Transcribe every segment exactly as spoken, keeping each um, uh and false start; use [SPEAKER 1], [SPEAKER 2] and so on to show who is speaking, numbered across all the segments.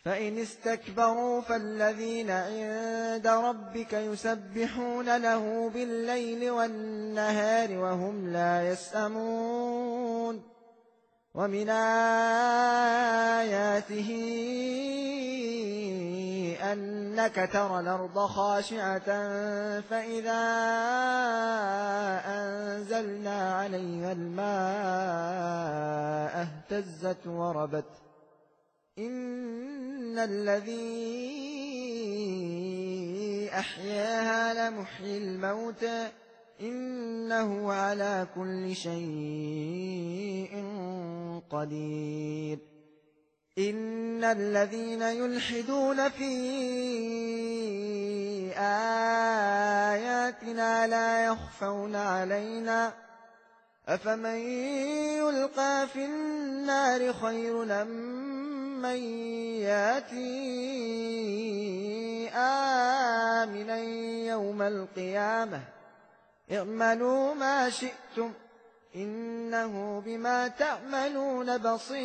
[SPEAKER 1] فإن استكبروا فالذين عند ربك يسبحون له بالليل والنهار وهم لا يسأمون ومن آياته أنك ترى الأرض خاشعة فإذا أنزلنا عليها الماء اهتزت وربت إن الذي أحياها لمحيي الموتى إنه على كل شيء قدير إن الذين يلحدون في آياتنا لا يخفون علينا أفمن يلقى في النار خير أم من ياتي آمنا يوم القيامة اعملوا ما شئتم إنه بما تعملون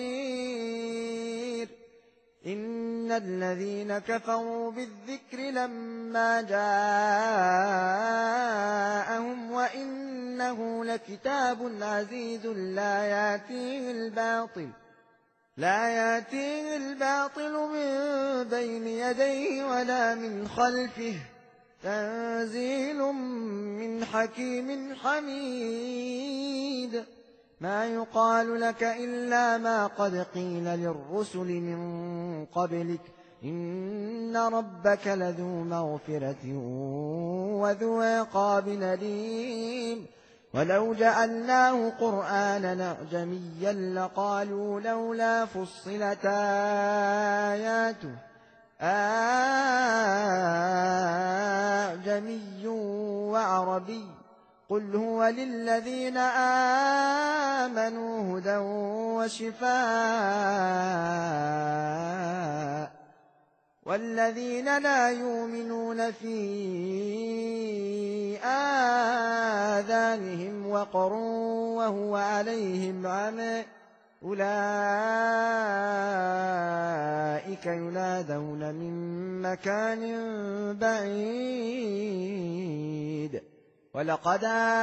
[SPEAKER 1] بصير إن الذين كفروا بالذكر لما جاءهم وإنه لكتاب عزيز لا يأتيه الباطل لا يأتيه الباطل من بين يديه ولا من خلفه تنزيل من حكيم حميد ما يقال لك إلا ما قد قيل للرسل من قبلك إن ربك لذو مغفرة وذو عقاب أليم ولو جعلناه قرآنا أعجميا لقالوا لولا فصلت آياته أعجمي وعربي قل هو للذين آمنوا هدى وشفاء والذين لا يؤمنون في آذانهم وقر وهو عليهم عمى أولئك ينادون من مكان بعيد ولقد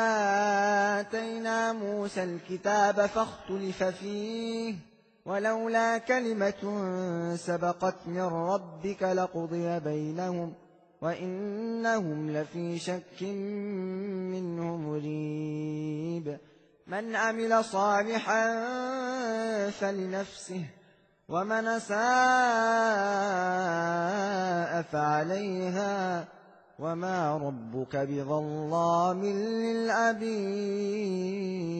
[SPEAKER 1] آتينا موسى الكتاب فاختلف فيه ولولا كلمة سبقت من ربك لقضي بينهم وإنهم لفي شك منه مريب من عمل صالحا فلنفسه ومن أساء فعليها وما ربك بظلام للعبيد